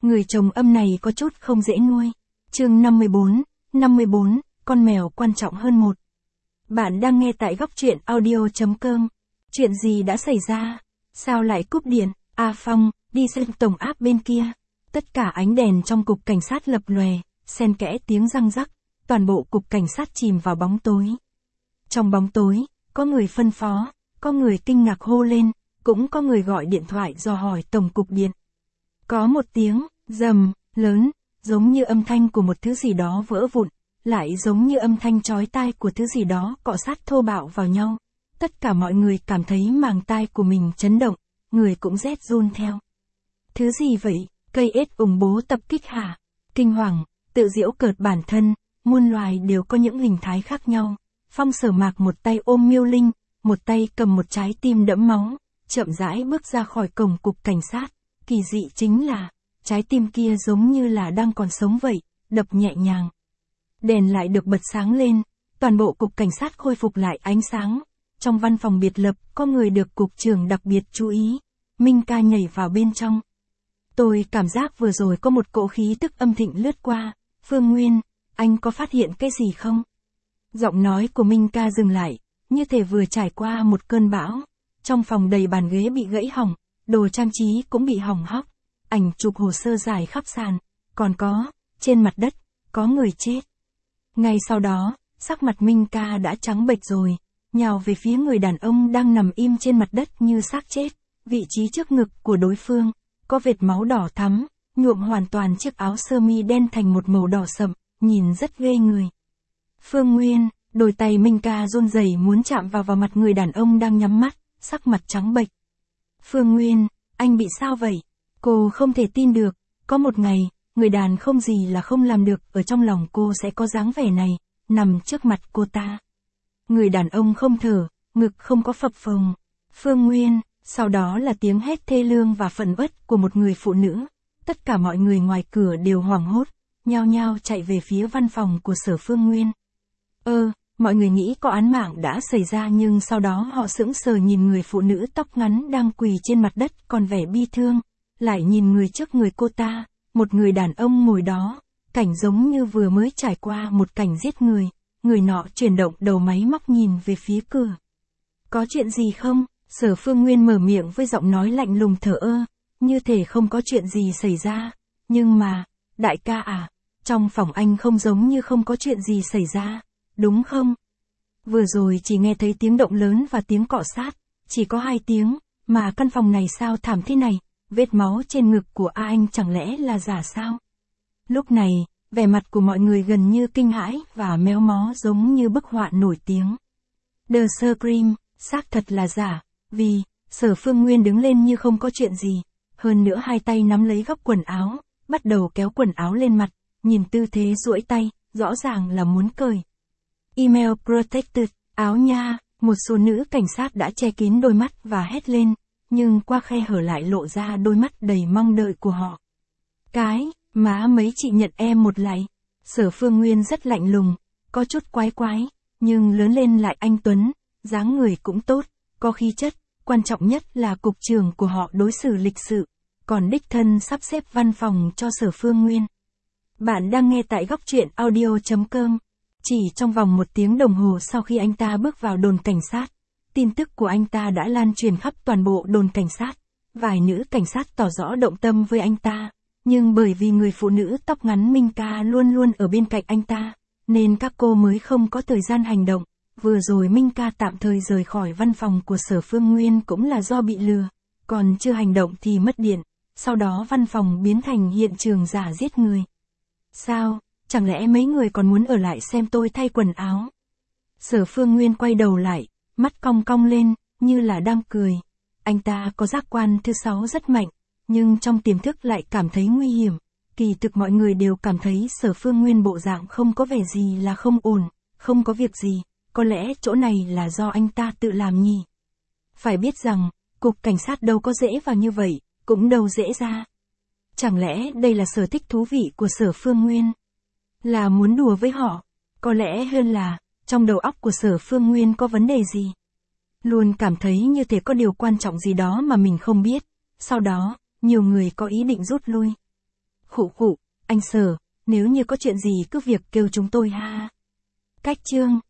Người chồng âm này có chút không dễ nuôi. Chương 54, con mèo quan trọng hơn một. Bạn đang nghe tại góc truyện audio.com. Chuyện gì đã xảy ra? Sao lại cúp điện? Phong, đi xem tổng áp bên kia. Tất cả ánh đèn trong cục cảnh sát lập lòe, xen kẽ tiếng răng rắc, toàn bộ cục cảnh sát chìm vào bóng tối. Trong bóng tối, có người phân phó, có người kinh ngạc hô lên, cũng có người gọi điện thoại dò hỏi tổng cục điện. Có một tiếng rầm lớn, giống như âm thanh của một thứ gì đó vỡ vụn, lại giống như âm thanh chói tai của thứ gì đó cọ sát thô bạo vào nhau. Tất cả mọi người cảm thấy màng tai của mình chấn động, người cũng rét run theo. Thứ gì vậy? Cây ếch ủng bố tập kích hả? Kinh hoàng, tự giễu cợt bản thân, muôn loài đều có những hình thái khác nhau. Phong Sở Mạc một tay ôm Miêu Linh, một tay cầm một trái tim đẫm máu, chậm rãi bước ra khỏi cổng cục cảnh sát. Kỳ dị chính là, trái tim kia giống như là đang còn sống vậy, đập nhẹ nhàng. Đèn lại được bật sáng lên, toàn bộ cục cảnh sát khôi phục lại ánh sáng. Trong văn phòng biệt lập, có người được cục trưởng đặc biệt chú ý. Minh Ca nhảy vào bên trong. Tôi cảm giác vừa rồi có một cỗ khí tức âm thịnh lướt qua. Phương Nguyên, anh có phát hiện cái gì không? Giọng nói của Minh Ca dừng lại, như thể vừa trải qua một cơn bão. Trong phòng đầy bàn ghế bị gãy hỏng, đồ trang trí cũng bị hỏng hóc. Ảnh chụp hồ sơ dài khắp sàn, còn có, trên mặt đất, có người chết. Ngay sau đó, sắc mặt Minh Ca đã trắng bệch rồi, nhào về phía người đàn ông đang nằm im trên mặt đất như xác chết. Vị trí trước ngực của đối phương, có vệt máu đỏ thắm, nhuộm hoàn toàn chiếc áo sơ mi đen thành một màu đỏ sậm, nhìn rất ghê người. Phương Nguyên, đôi tay Minh Ca run rẩy muốn chạm vào mặt người đàn ông đang nhắm mắt, sắc mặt trắng bệch. Phương Nguyên, anh bị sao vậy? Cô không thể tin được, có một ngày, người đàn không gì là không làm được, ở trong lòng cô sẽ có dáng vẻ này, nằm trước mặt cô ta. Người đàn ông không thở, ngực không có phập phồng. Phương Nguyên, sau đó là tiếng hét thê lương và phẫn uất của một người phụ nữ. Tất cả mọi người ngoài cửa đều hoảng hốt, nhao nhao chạy về phía văn phòng của Sở Phương Nguyên. Mọi người nghĩ có án mạng đã xảy ra, nhưng sau đó họ sững sờ nhìn người phụ nữ tóc ngắn đang quỳ trên mặt đất còn vẻ bi thương, lại nhìn người trước người cô ta, một người đàn ông ngồi đó, cảnh giống như vừa mới trải qua một cảnh giết người. Người nọ chuyển động đầu máy móc nhìn về phía cửa. Có chuyện gì không? Sở Phương Nguyên mở miệng với giọng nói lạnh lùng thờ ơ, như thể không có chuyện gì xảy ra. Nhưng mà, đại ca à, trong phòng anh không giống như không có chuyện gì xảy ra, đúng không? Vừa rồi chỉ nghe thấy tiếng động lớn và tiếng cọ sát, chỉ có 2 tiếng, mà căn phòng này sao thảm thế này, vết máu trên ngực của anh chẳng lẽ là giả sao? Lúc này, vẻ mặt của mọi người gần như kinh hãi và méo mó giống như bức họa nổi tiếng. The Scream, xác thật là giả, vì, Sở Phương Nguyên đứng lên như không có chuyện gì, hơn nữa 2 tay nắm lấy góc quần áo, bắt đầu kéo quần áo lên mặt, nhìn tư thế duỗi tay, rõ ràng là muốn cởi. Email protected, áo nha, một số nữ cảnh sát đã che kín đôi mắt và hét lên, nhưng qua khe hở lại lộ ra đôi mắt đầy mong đợi của họ. Cái, má mấy chị nhận em một lạy. Sở Phương Nguyên rất lạnh lùng, có chút quái quái, nhưng lớn lên lại anh tuấn, dáng người cũng tốt, có khí chất, quan trọng nhất là cục trưởng của họ đối xử lịch sự, còn đích thân sắp xếp văn phòng cho Sở Phương Nguyên. Bạn đang nghe tại góc truyện audio.com. Chỉ trong vòng 1 tiếng đồng hồ sau khi anh ta bước vào đồn cảnh sát, tin tức của anh ta đã lan truyền khắp toàn bộ đồn cảnh sát. Vài nữ cảnh sát tỏ rõ động tâm với anh ta, nhưng bởi vì người phụ nữ tóc ngắn Minh Ca luôn luôn ở bên cạnh anh ta, nên các cô mới không có thời gian hành động. Vừa rồi Minh Ca tạm thời rời khỏi văn phòng của Sở Phương Nguyên cũng là do bị lừa, còn chưa hành động thì mất điện, sau đó văn phòng biến thành hiện trường giả giết người. Sao, chẳng lẽ mấy người còn muốn ở lại xem tôi thay quần áo? Sở Phương Nguyên quay đầu lại, mắt cong cong lên, như là đang cười. Anh ta có giác quan thứ 6 rất mạnh, nhưng trong tiềm thức lại cảm thấy nguy hiểm. Kỳ thực mọi người đều cảm thấy Sở Phương Nguyên bộ dạng không có vẻ gì là không ổn, không có việc gì, có lẽ chỗ này là do anh ta tự làm nhỉ. Phải biết rằng, cục cảnh sát đâu có dễ vào như vậy, cũng đâu dễ ra. Chẳng lẽ đây là sở thích thú vị của Sở Phương Nguyên? Là muốn đùa với họ? Có lẽ hơn là, trong đầu óc của Sở Phương Nguyên có vấn đề gì? Luôn cảm thấy như thể có điều quan trọng gì đó mà mình không biết. Sau đó, nhiều người có ý định rút lui. Khụ khụ, anh Sở, nếu như có chuyện gì cứ việc kêu chúng tôi ha. Cách chương